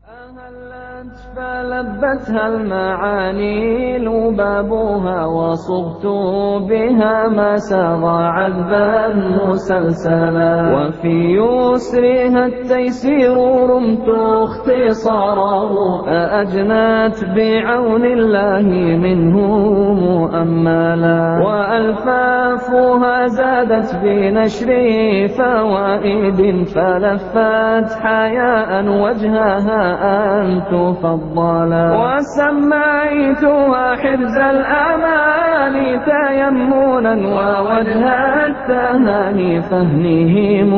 أهلت فلبتها المعاني لبابها وصبت بها ما سر عذبا مسلسلا وفي يسرها التيسير رمت اختصاره أأجنت بعون الله منه مؤملا وألفافها زادت بنشر فوائد فلفت حياء وجهها أن تفضلا وسميتها حرز الأمان تيمنا ووجه التهاني فهنه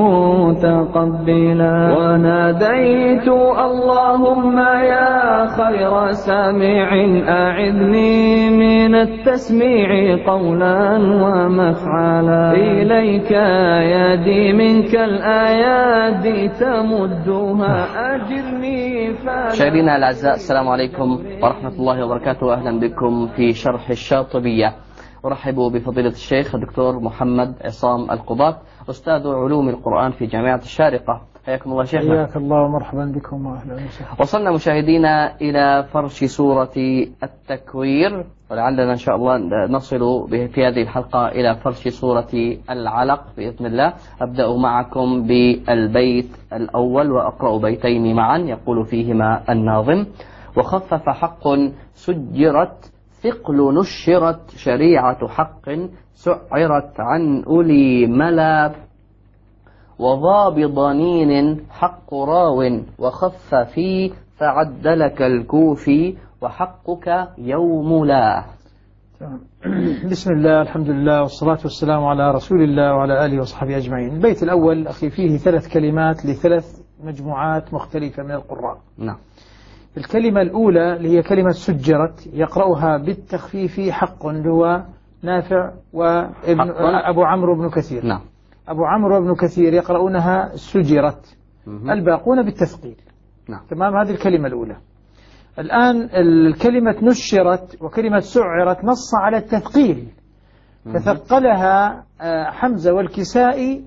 متقبلا وناديت اللهم يا خير سامع أعذني من التسميع قولا ومفعلا إليك يدي منك الآيات تمدها مشاهدينا الأعزاء، السلام عليكم ورحمة الله وبركاته. أهلا بكم في شرح الشاطبية. أرحب بفضيلة الشيخ الدكتور محمد عصام القضاة، أستاذ علوم القرآن في جامعة الشارقة. حياكم الله شيخنا. حياك الله ومرحبا بكم وأهلا وسهلا. وصلنا مشاهدينا إلى فرش سورة التكوير، ولعلنا إن شاء الله نصل في هذه الحلقة إلى فرش سورة العلق بإذن الله. أبدأ معكم بالبيت الأول وأقرأ بيتين معا يقول فيهما الناظم: وخفف حق سجرت ثقل نشرت شريعة حق سعرت عن أولي ملا وضا بضنين حق راو وخف في فعدلك الكوفي وحقك يوم لا. بسم الله، الحمد لله، والصلاة والسلام على رسول الله وعلى آله وصحبه أجمعين. البيت الأول أخي فيه 3 كلمات ل3 مجموعات مختلفة من القراء. نعم. الكلمة الأولى اللي هي كلمة سجرت يقرأها بالتخفيف حق، اللي هو نافع وابن أبو عمرو بن كثير. نعم. أبو عمرو بن كثير يقرؤونها سجرت، الباقون بالتثقيل. نعم. تمام. هذه الكلمة الأولى. الآن الكلمة نشرت وكلمة سعرت نص على التثقيل، فثقلها حمزة والكسائي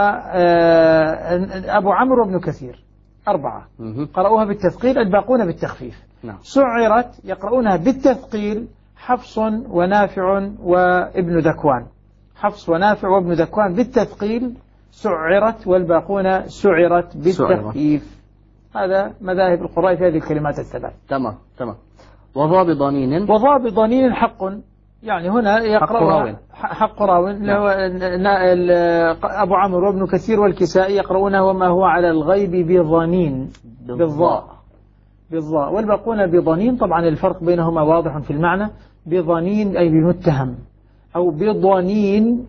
وأبو عمرو بن كثير 4 قرأوها بالتثقيل، الباقون بالتخفيف. نعم. سعرت يقرؤونها بالتثقيل حفص ونافع وابن ذكوان. حفص ونافع وابن ذكوان بالتثقيل سعرت، والباقون سعرت بالتخفيف. هذا مذاهب القراء في هذه الكلمات ال3. تمام. وضا بضنين حق، يعني هنا يقرأ حق راو. أبو عمرو وابن كثير والكسائي يقرؤونه وما هو على الغيب بضنين بالضاء، والباقون بضنين. طبعا الفرق بينهما واضح في المعنى. بضنين أي بمتهم، أو بضنين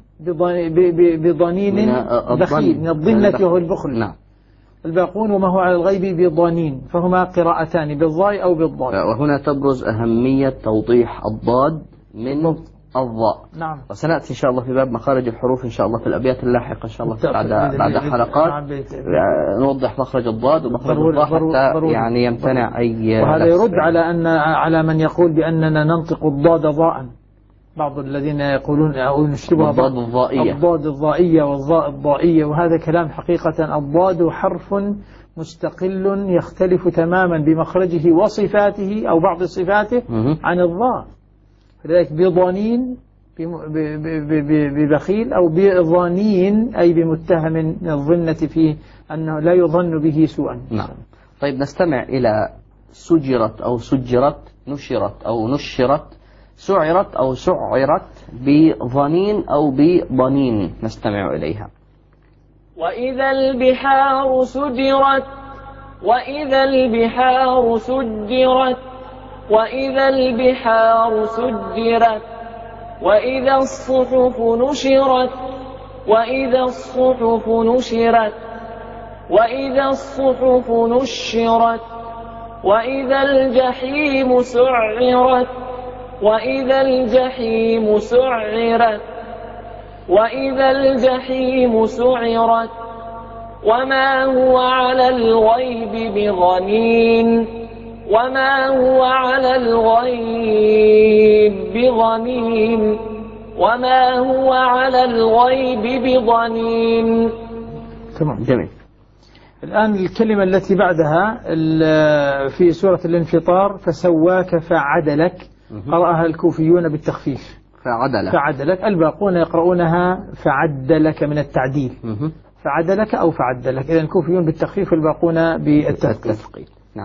بخيل من الضنة وهو البخل. نعم. الباقون وما هو على الغيب بضنين، فهما قراءتان بالضاء أو بالضاد. وهنا تبرز أهمية توضيح الضاد من الضاء. نعم. وسنأتي إن شاء الله في باب مخارج الحروف إن شاء الله في الأبيات اللاحقة إن شاء الله بعد حلقات نوضح مخرج الضاد ومخرج الضاء حتى يعني يمتنع أي. وهذا يرد على من يقول بأننا ننطق الضاد ضاء. بعض الذين يقولون أو نشتبه الضاد الضائية والضاء الضائية، وهذا كلام حقيقة. الضاد حرف مستقل يختلف تماما بمخرجه وصفاته أو بعض صفاته عن الضاء. لذلك بضنين ببخيل، أو بضنين أي بمتهم من الظنة فيه أنه لا يظن به سوءا. نعم. طيب نستمع إلى سجرت أو سجرت، نشرت أو نشرت، سعرت أو سعرت، بضنين أو بضنين. نستمع إليها. وإذا البحار سجرت، وإذا البحار سجرت، وإذا البحار سجرت، وإذا الصحف نشرت، وإذا الصحف نشرت، وإذا الصحف نشرت، وإذا الجحيم سعرت، وإذا الجحيم سعرت، وإذا الجحيم سعرت، وما هو على الغيب بضنين، وما هو على الغيب بضنين، وما هو على الغيب بضنين. تمام. جميل. الآن الكلمة التي بعدها في سورة الانفطار فسواك فعدلك، قرأها الكوفيون بالتخفيف فعدلك، الباقون يقرؤونها فعدلك من التعديل، فعدلك أو فعدلك، إذا الكوفيون بالتخفيف والباقون بالتثقيل. نعم.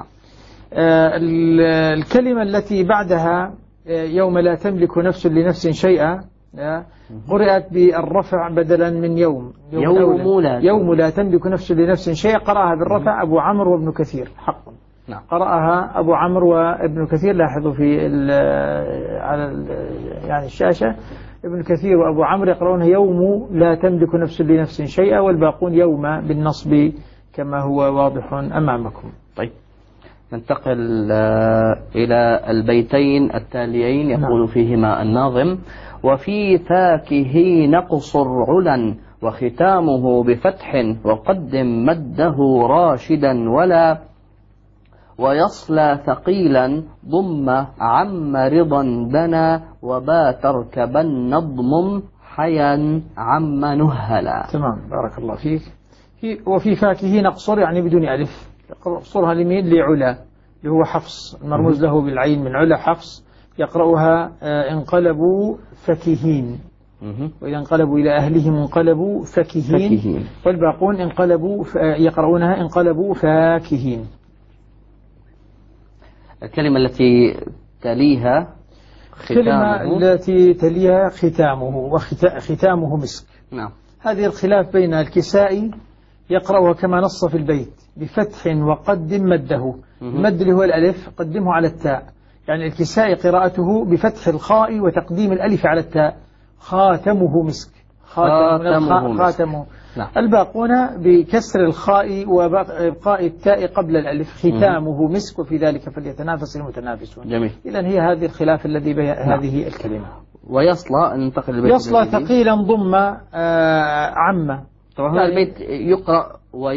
الكلمة التي بعدها يوم لا تملك نفس لنفس شيئا قرأت بالرفع بدلا من يوم لا تملك نفس لنفس شيئا، قرأها بالرفع أبو عمرو وابن كثير حق. نعم. قرأها أبو عمرو وابن كثير، لاحظوا في على يعني الشاشة ابن كثير وأبو عمرو يقرؤون يوم لا تملك نفس لنفس شيئا، والباقون يوم بالنصب كما هو واضح أمامكم. طيب ننتقل إلى البيتين التاليين، يقول فيهما الناظم: وفي فاكه نقصر علا وختامه بفتح وقدم مده راشدا ولا ويصلى ثقيلا ضم عم رضا دنا وبا تركبن نضم حيا عم نهلا. تمام، بارك الله فيك. وفي فاكه نقصر يعني بدون ألف، اقصرها لمين؟ لعلا اللي هو حفص المرموز له بالعين من علا حفص، يقرأها انقلبوا فكهين، وإذا انقلبوا إلى أهلهم انقلبوا فكهين. والباقون يقرؤونها انقلبوا فاكهين. الكلمة التي تليها ختامه وختامه مسك. نعم. هذه الخلاف بين الكسائي يقرأها كما نص في البيت بفتح وقدم مده، المد اللي هو الألف قدمه على التاء، يعني الكسائي قراءته بفتح الخاء وتقديم الألف على التاء، خاتمه مسك، خاتمه. نعم. الباقون بكسر الخاء وإبقاء التاء قبل الألف، ختامه مسك وفي ذلك فليتنافس المتنافسون. جميل. إذن هي هذه الخلاف الذي بين هذه الكلمة. ويصلى ننتقل للبيت يصلى ثقيلا ضم عم. طبعا هذا البيت يقرأ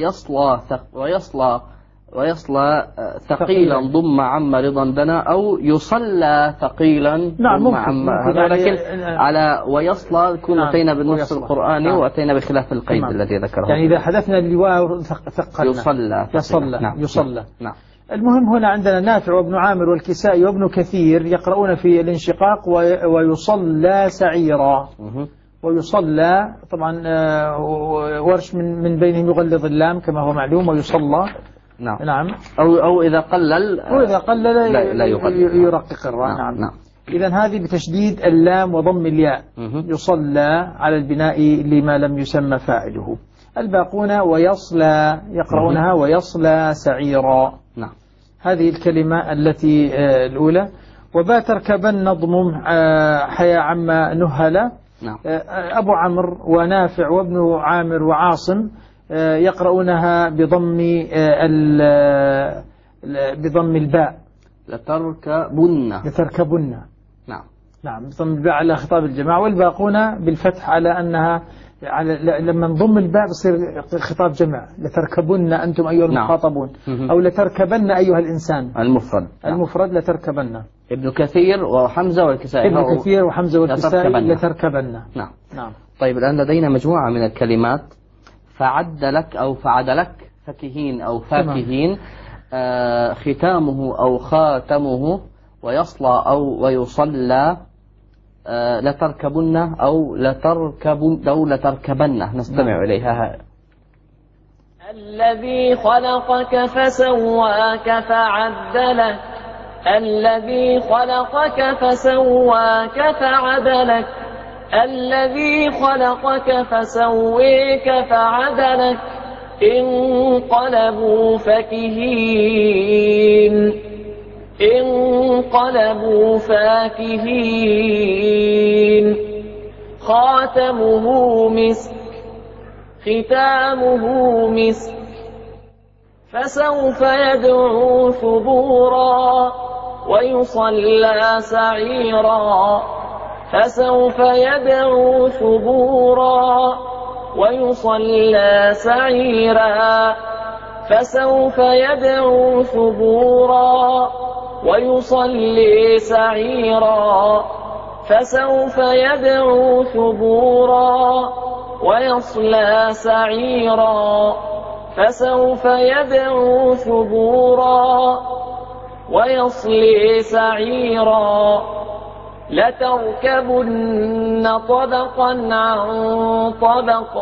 ويصلى ثقيلا ضم عم رضا دنا أو يصلى ثقيلا ضم عم، لكن على ويصلى كنا أتينا بالنص القرآني وأتينا بخلاف القيد الذي ذكره. يعني إذا حذفنا الواو ثقلنا يصلى. نعم. المهم هنا عندنا نافع وابن عامر والكسائي وابن كثير يقرؤون في الانشقاق ويصلى سعيرا. ويصلى طبعا ورش من بينهم يغلظ اللام كما هو معلوم ويصلى. نعم. أو إذا قلل لا يرقق الراء. نعم. إذن هذه بتشديد اللام وضم الياء. يصلى على البناء لما لم يسمى فاعله. الباقون ويصلى يقرؤونها ويصلى سعيرا. نعم. هذه الكلمة التي الأولى. وبا تركبن نضم حيا عما نهلا. نعم. أبو عمرو ونافع وابن عامر وعاصم يقرؤونها بضم الباء. لتركبن. نعم بضم الباء على خطاب الجماعة، والباقون بالفتح على أنها لما نضم الباء بصير خطاب جمع، لتركبن أنتم أيها المخاطبون. أو لتركبن أيها الإنسان المفرد لتركبن. ابن كثير وحمزة والكسائي لتركبن. نعم. طيب الآن لدينا مجموعة من الكلمات، فعدلك أو فعدلك، فكهين أو فاكهين، ختامه أو خاتمه، ويصلى أو ويصلى، لتركبن أو لتركبن. نستمع إليها. الذي خلقك فسواك فعدلك، الذي خلقك فسواك فعدلك، الذي خلقك فسويك فعدلك، انقلبوا فكهين، انقلبوا فاكهين، خاتمه مسك، ختامه مسك، فسوف يدعو ثبورا ويصلى سعيرا، فسوف يدعو ثبورا ويصلى سعيرا، فسوف يدعو ثبورا ويصلي سعيرا، فسوف يدعو ثبورا ويصلى سعيرا، فسوف يدعو ثبورا ويصلي سعيرا لتركبن طبقا عن طبق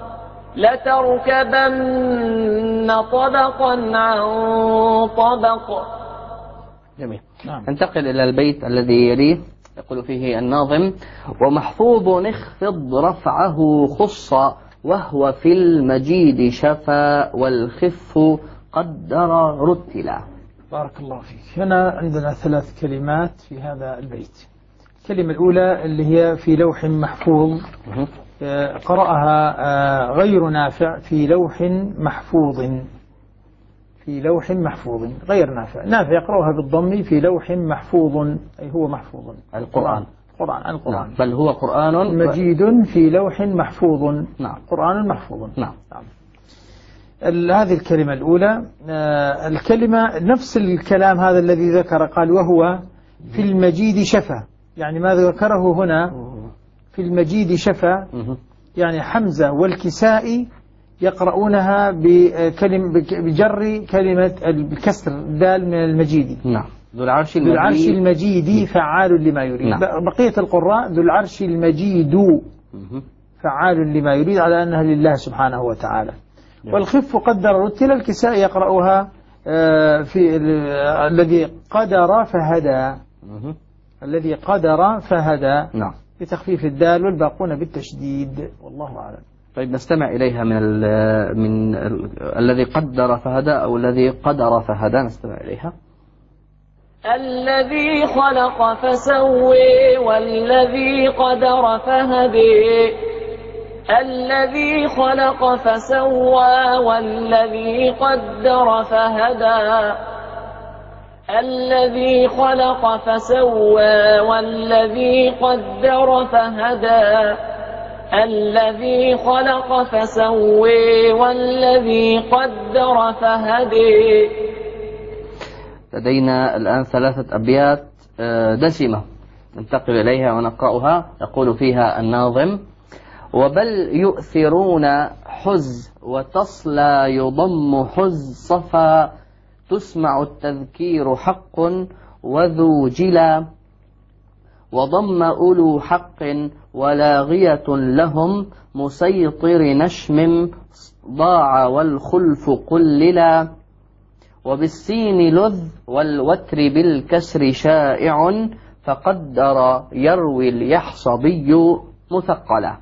لتركبن طبقا عن طبق. جميل. نعم. انتقل إلى البيت الذي يليه، يقول فيه الناظم: ومحفوظ اخفض رفعه خص وهو في المجيد شفا والخف قدر رتلا. بارك الله فيك. هنا عندنا 3 كلمات في هذا البيت. الكلمة الأولى اللي هي في لوح محفوظ، قرأها غير نافع في لوح محفوظ، في لوح محفوظ غير نافع. نافع يقرأها بالضم في لوح محفوظ، أي هو محفوظ القرآن. القرآن نعم. بل هو قرآن مجيد في لوح محفوظ. نعم. قرآن محفوظ. نعم. هذه الكلمة الأولى. الكلمة نفس الكلام هذا الذي ذكر، قال وهو في المجيد شفا، يعني ما ذكره هنا في المجيد شفا، يعني حمزة والكسائي يقرؤونها بجر كلمة بكسر الدال من المجيد. نعم. ذو العرش المجيد فعال لما يريد. نعم. بقية القراء ذو العرش المجيد فعال لما يريد، على أنها لله سبحانه وتعالى. والخف قدر رتل، الكسائي يقرأها في الذي قدر فهدى، الذي قدر فهدى. نعم. بتخفيف الدال، والباقون بالتشديد، والله أعلم. طيب نستمع إليها من الذي قدر فهدى أو الذي قدر فهدى، نستمع إليها. الذي خلق فسوي والذي قدر فهدي، الذي خلق فسوى والذي قدر فهدى، الذي خلق فسوى والذي قدر فهدى، الذي خلق فسوي والذي قدر فهدي. لدينا الآن 3 أبيات دسمة ننتقل إليها ونقرأها. يقول فيها الناظم: وبل يؤثرون حز وتصلى يضم حز صفا، تسمع التذكير حق وذو جلا، وضم أولو حق ولاغية لهم، مسيطر نشم ضاع والخلف قللا، وبالسين لذ والوتر بالكسر شائع، فقدر يروي اليحصبي مثقلا.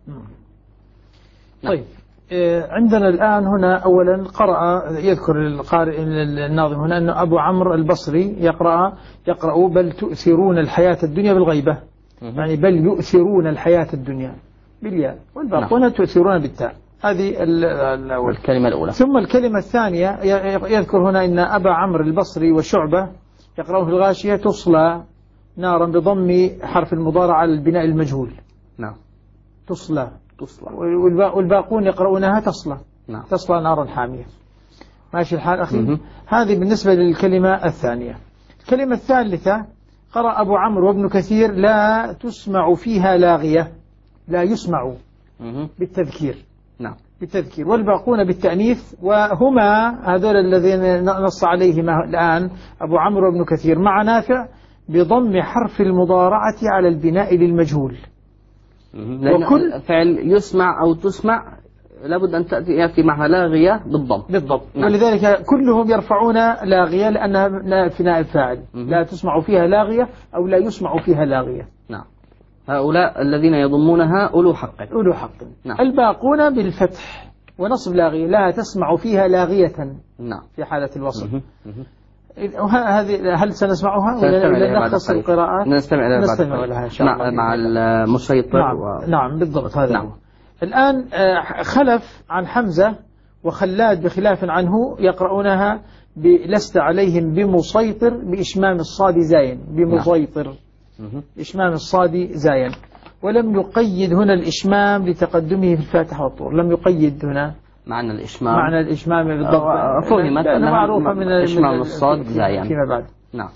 طيب عندنا الآن هنا أولا قرأ، يذكر القارئ الناظم هنا أن أبو عمرو البصري يقرأ بل تؤثرون الحياة الدنيا بالغيبة، يعني بل يؤثرون الحياة الدنيا بالياء، والباقون تؤثرون بالتاء. هذه الكلمة الأولى. ثم الكلمة الثانية يذكر هنا أن أبا عمرو البصري وشعبة يقرأون في الغاشية تصلى نارا بضم حرف المضارع على البناء المجهول. نعم. تصلى. والباقون يقرؤونها تصلى. نعم. تصلى نارا حامية. ماشي الحال أخي. هذه بالنسبة للكلمة الثانية. الكلمة الثالثة قرأ أبو عمرو وابن كثير لا تسمع فيها لاغية، لا يسمع بالتذكير. نعم. بالتذكير، والباقون بالتأنيث، وهما هذول الذين نص عليهما الآن أبو عمرو وابن كثير مع نافع بضم حرف المضارعة على البناء للمجهول. وكل فعل يسمع أو تسمع لابد أن يأتي معها لاغية بالضم. بالضبط. نعم. ولذلك كلهم يرفعون لاغية لأنها في نائب فاعل. لا تسمع فيها لاغية أو لا يسمع فيها لاغية. نعم. هؤلاء الذين يضمونها أولو حق. أولو حق. نعم. الباقون بالفتح ونصب لاغية، لا تسمع فيها لاغية. نعم. في حالة الوصف. هذه هل سنسمعها ولا نختص القراءات؟ نستمع لها إن شاء الله مع المسيطر. نعم بالضبط. هذا نعم. الآن خلف عن حمزة وخلاد بخلاف عنه يقرؤونها لست عليهم بمسيطر بإشمام الصاد زاين، بمسيطر إشمام الصاد زاين، ولم يقيد هنا الإشمام لتقدمه في الفاتحة والطور، لم يقيد هنا معنى الإشمام. معنى الإشمام بالضبط فهمت أنها معروفة من إشمام الصاد زاين فيما بعد. نعم.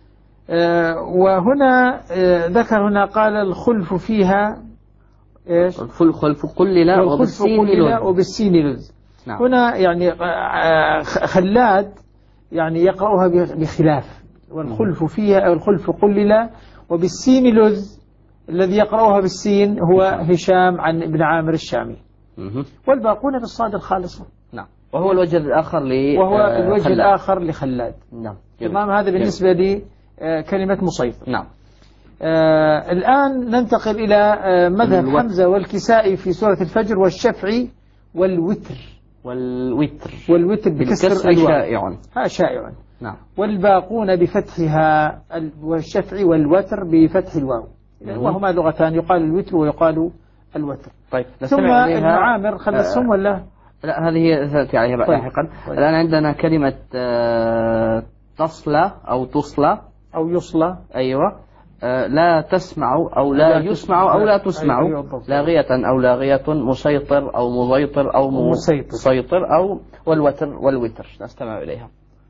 وهنا ذكر هنا قال الخلف فيها إيش؟ الخلف قلل وبالسين لذ. وبالسين لذ. نعم. هنا يعني خلاد يعني يقرأها بخلاف، والخلف فيها أو الخلف قلل، وبالسين لذ الذي يقرأها بالسين هو هشام عن ابن عامر الشامي، والباقون بالصاد الخالصة. نعم. وهو الوجه الآخر الآخر لخلاد. نعم. تمام. هذا بالنسبة لي كلمة مسيطر. نعم. الآن ننتقل إلى مذهب حمزة والكسائي في سورة الفجر والشفعي والوتر. والوتر بكسر شائع. شائع. نعم. والباقون بفتحها، والشفعي والوتر بفتح الواو، وهما لغتان، يقال الوتر ويقال الوتر. طيب. ثم ابن عامر خلصهم ولا؟ لا، هذه هي ثلاث عليها لاحقا. الآن عندنا كلمة تصلى أو تصلى أو يصلى. أيوة. لا تسمع أو لا يسمع أو لا تسمع. أيوة. لاغية أو لاغية، مسيطر أو مضيطر أو مسيطر أو والوتر نستمع إليها.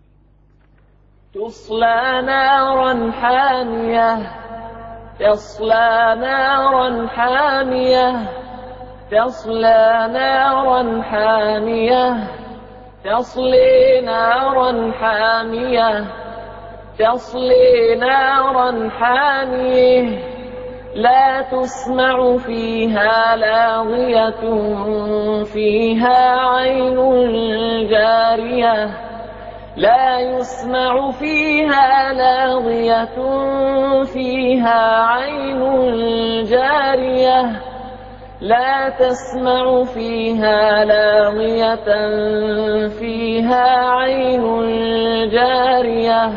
تصلى نارا حامية، تصلى نارا حامية، تصلى نارا حامية، تصلي نارا حامية، تصلي نارا حامية، لا تسمع فيها لاغية، فيها عين جارية، لا يسمع فيها لاغية، فيها عين جارية، لا تسمع فيها لاغية، فيها عين جارية،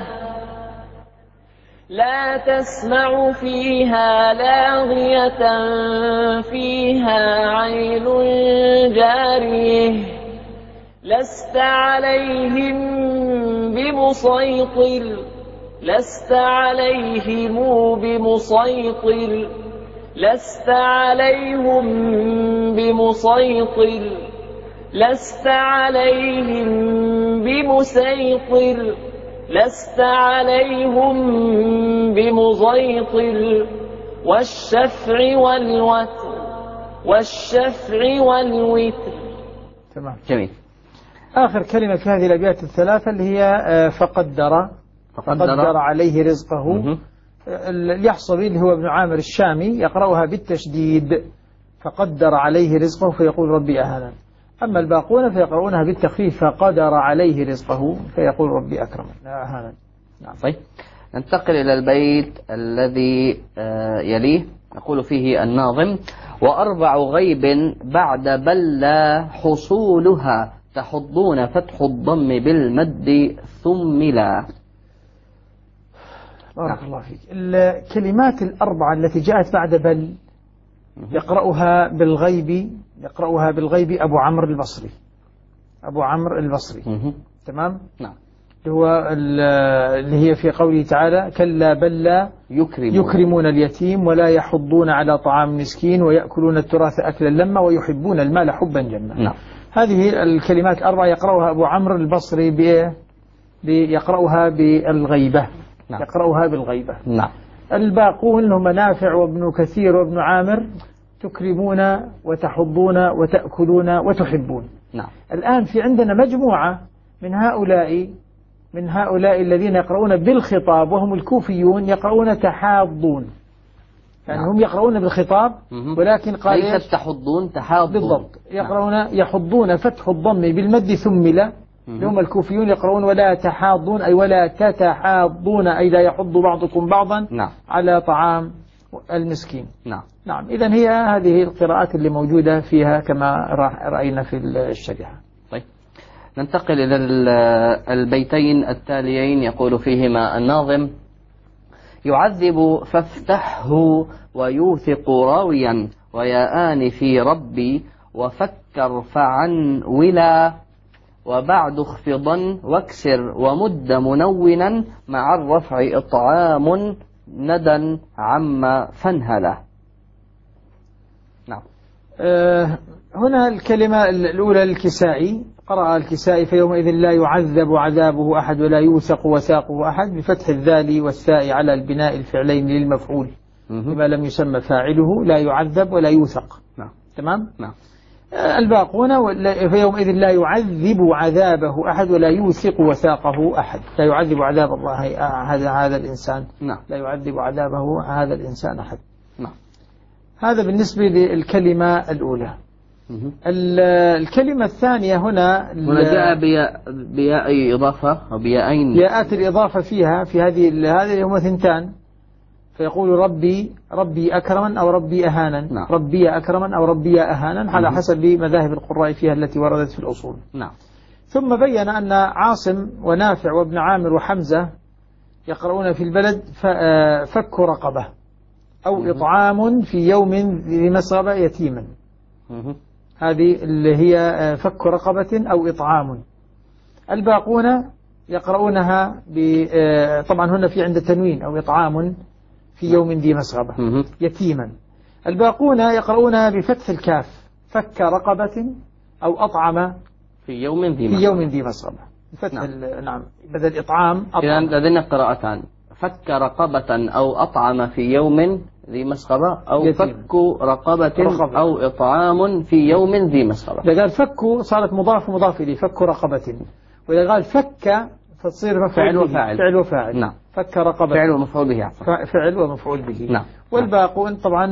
لا تسمع فيها لاغية، فيها عين جارية، لست عليهم بمسيطر، لست عليهم بمسيطر، لست عليهم بمسيطر، لست عليهم بمسيطر، لست عليهم بمسيطر، والشفع والوتر، والشفع والوتر. تمام. جميل. آخر كلمة في هذه الأبيات الثلاثة اللي هي فقدر عليه رزقه. اليحصبي اللي هو ابن عامر الشامي يقرأها بالتشديد، فقدر عليه رزقه فيقول ربي أهانا. أما الباقون فيقرؤونها بالتخفيف، فقدر عليه رزقه فيقول ربي أكرمن أهانا. نعم. طيب. ننتقل إلى البيت الذي يليه، يقول فيه الناظم: وأربع غيب بعد بلى حصولها، تحضون فتح الضم بالمد ثم لا. بارك الله فيك. الكلمات الأربعة التي جاءت بعد بل يقرأها بالغيب أبو عمرو البصري. تمام. نعم. اللي هي في قوله تعالى: كلا بل لا يكرمون اليتيم ولا يحضون على طعام المسكين ويأكلون التراث أكلا لما ويحبون المال حبا جما. نعم. هذه الكلمات الأربعة يقرأها أبو عمرو البصري يقرأها بالغيبة. نعم. يقرأها بالغيبة. نعم. الباقون هم نافع وابن كثير وابن عامر: تكرمون وتحضون وتأكلون وتحبون. نعم. الآن في عندنا مجموعة من هؤلاء الذين يقرؤون بالخطاب وهم الكوفيون يقرؤون تحاضون، يعني هم يقرؤون بالخطاب ولكن قال ليس تحضون، تحاضون. بالضبط. يقرؤون يحضون فتح الضم بالمد ثم لا، هم الكوفيون يقرؤون ولا تحاضون أي ولا تتحاضون أي لا يحض بعضكم بعضا. نعم. على طعام المسكين. نعم. إذن هي هذه القراءات اللي موجودة فيها كما رأينا في الشريحة. طيب. ننتقل إلى البيتين التاليين، يقول فيهما الناظم: يعذب فافتحه ويوثق راويا، ويا آنفي ربي وفكر فعن ولا، وبعد اخفضا واكسر ومد منونا، مع الرفع إطعام ندى عما فانهله. نعم. هنا الكلمة الأولى الكسائي، قرأ الكسائي: فيومئذ لا يعذب عذابه أحد ولا يوثق وثاقه أحد، بفتح الذال والثاء على البناء الفعلين للمفعول بما لم يسمى فاعله، لا يعذب ولا يوثق. نعم. تمام. نعم. الباقون فيومئذ لا يعذب عذابه أحد ولا يوثق وثاقه أحد. لا يعذب عذاب الله هذا الإنسان. نعم. لا يعذب عذابه هذا الإنسان أحد. نعم. هذا بالنسبة للكلمة الأولى. الكلمة الثانية هنا جاء بياء إضافة أو بياءين. ياءات الإضافة فيها في هذه هما ثنتان، فيقول ربي أكرما أو ربي أهانا. نعم. ربي أكرما أو ربي أهانا على حسب مذاهب القراء فيها التي وردت في الأصول. نعم. ثم بين أن عاصم ونافع وابن عامر وحمزة يقرؤون في البلد فك رقبة أو إطعام في يوم ذي مسغبة يتيما. هذه اللي هي فك رقبة أو إطعام. الباقون يقرؤونها طبعا هنا في عند تنوين أو إطعام في يوم ذي مسغبة يتيما. الباقون يقرؤونها بفتح الكاف فك رقبة أو أطعم في يوم ذي مسغبة. نعم بدل إطعام إذا لدينا قراءتان، فك رقبة أو أطعم في يوم ذي مسغبة أو يتيم. فك رقبة أو إطعام في يوم ذي مسغبة. إذا قال فك صارت مضاف إليه فك رقبة، وإذا قال فك فتصير فعل وفاعل. نعم. فك رقبة فعل ومفعول به. فعل ومفعول به. نعم. والباقون طبعا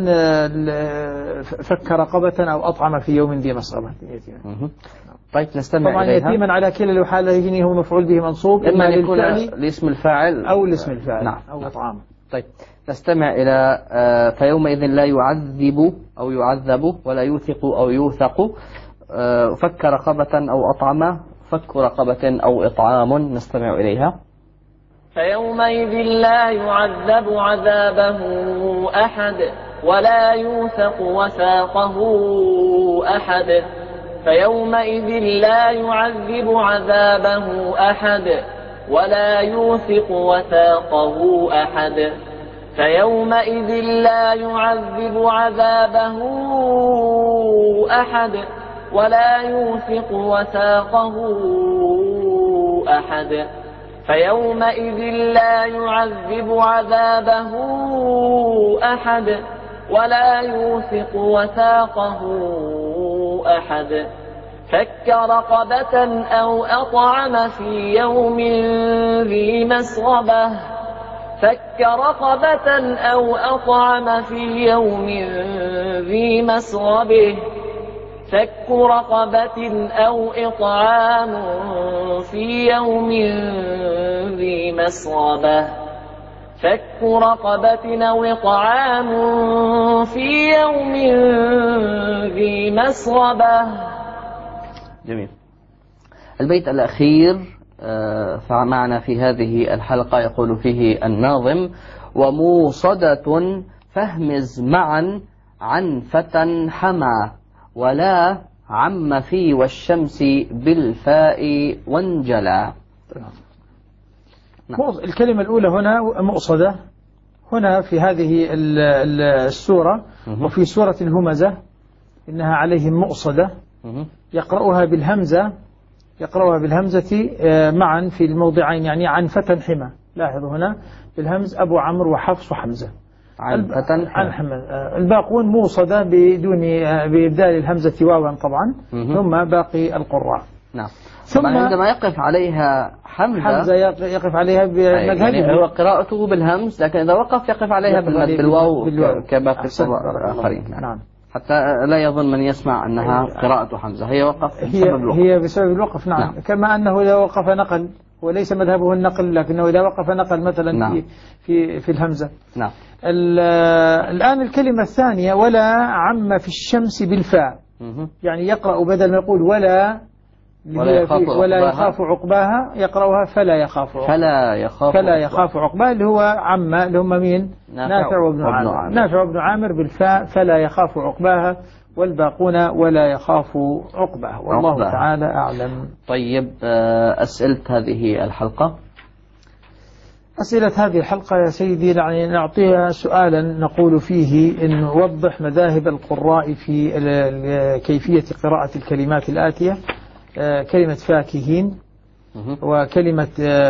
فك رقبة أو أطعم في يوم ذي مسغبة. طيب نستمع طبعا إليها. يتيما على كلا الحالتين هو مفعول به منصوب إما يكون لاسم الفاعل أو لاسم الفاعل. نعم. أو إطعام. طيب نستمع إلى فيومئذ لا يعذب أو يعذب ولا يوثق أو يوثق. فك رقبة أو أطعم فك رقبة أو إطعام. نستمع إليها. فيومئذ لا يعذب عذابه أحد ولا يوثق وثاقه أحد. فيومئذ لا يعذب عذابه أحد ولا يوثق وثاقه أحد. فيومئذ لا يعذب عذابه أحد ولا يوثق وثاقه أحد. فيومئذ لا يعذب عذابه أحد ولا يوثق وثاقه أحد. فك رقبة أو أطعم في يوم ذي مسغبة. فك رقبة أو أطعم في يوم ذي مسغبة. فك رقبة أو إطعام في يوم ذي مسغبة. فك رقبة أو إطعام في يوم ذي مسغبة. جميل. البيت الأخير معنا في هذه الحلقة يقول فيه الناظم: وموصدة فاهمز معا عن فتى حمى ولا عم في والشمس بالفاء وانجلى. الكلمة الأولى هنا مؤصدة هنا في هذه السورة، وفي سورة الهمزة إنها عليهم مؤصدة يقرأها بالهمزة معا في الموضعين، يعني عن فتى حمى. لاحظوا هنا بالهمز أبو عمرو وحفص وحمزة عن حمى. الباقون موصدة بإبدال الهمزة واوا طبعا. ثم باقي القراء. نعم. ثم عندما يقف عليها حمزة يقف عليها بمذهبه، يعني هو قراءته بالهمز، لكن إذا وقف يقف عليها بالواو كباقي الآخرين. نعم. حتى لا يظن من يسمع أنها قراءة حمزة، هي وقف هي بسبب الوقف. نعم. كما أنه إذا وقف نقل، وليس مذهبه النقل، لكنه إذا وقف نقل مثلا نعم. في الهمزة. نعم. الآن الكلمة الثانية ولا عم في الشمس بالفاء، يعني يقرأ بدل ما يقول ولا يخاف عقباها يقرأها فلا يخاف عقباها، اللي هو عم اللي هم مين؟ نافع وابن عامر بالفاء فلا يخاف عقباها، والباقون ولا يخاف عقباها. والله تعالى أعلم. طيب أسئلة هذه الحلقة. أسئلة هذه الحلقة يا سيدي يعني نعطيها سؤالا نقول فيه إن نوضح مذاهب القراء في كيفية قراءة الكلمات الآتية: كلمة فاكهين، وكلمة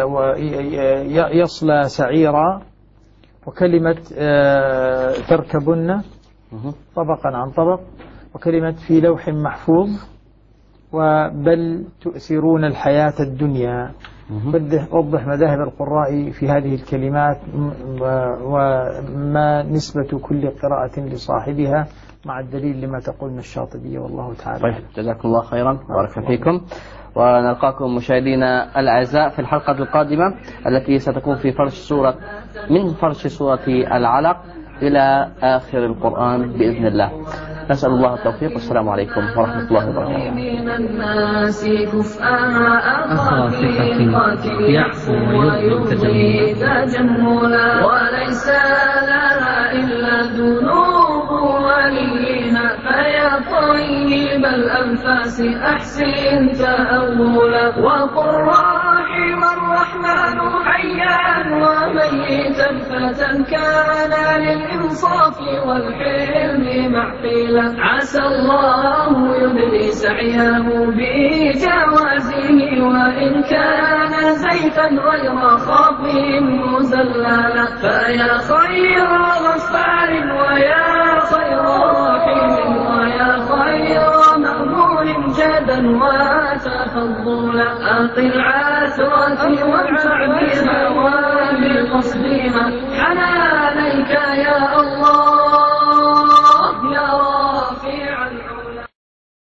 يصلى سعيرا، وكلمة تركبن طبقا عن طبق، وكلمة في لوح محفوظ، وبل تؤثرون الحياة الدنيا. وضح مذاهب القراء في هذه الكلمات وما نسبة كل قراءة لصاحبها مع الدليل لما تقول الشاطبية، والله تعالى. طيب، جزاكم الله خيرا، بارك فيكم، ونلقاكم مشاهدينا الأعزاء في الحلقة القادمة التي ستكون في من فرش سورة العلق إلى آخر القرآن بإذن الله. نسأل الله التوفيق، والسلام عليكم ورحمة الله وبركاته. من الناس كفءا أخاطيقات يحفو ويبغي تجملا، وليس لنا إلا ذنوب ولينا، فيا طيب الأنفاس أحسن تأولا، وقل رحم الرحمن حيا وميتا فتى كان للإنصاف والحلم معقلا، عسى الله يبدي سعيه بجوازه، وإن كان زيفا غير خاطئ مزللا، فيا خير غفار ويا خير رحيم ويا خير مأمون جدا وتفضلا، أقل عثرة وانفع بها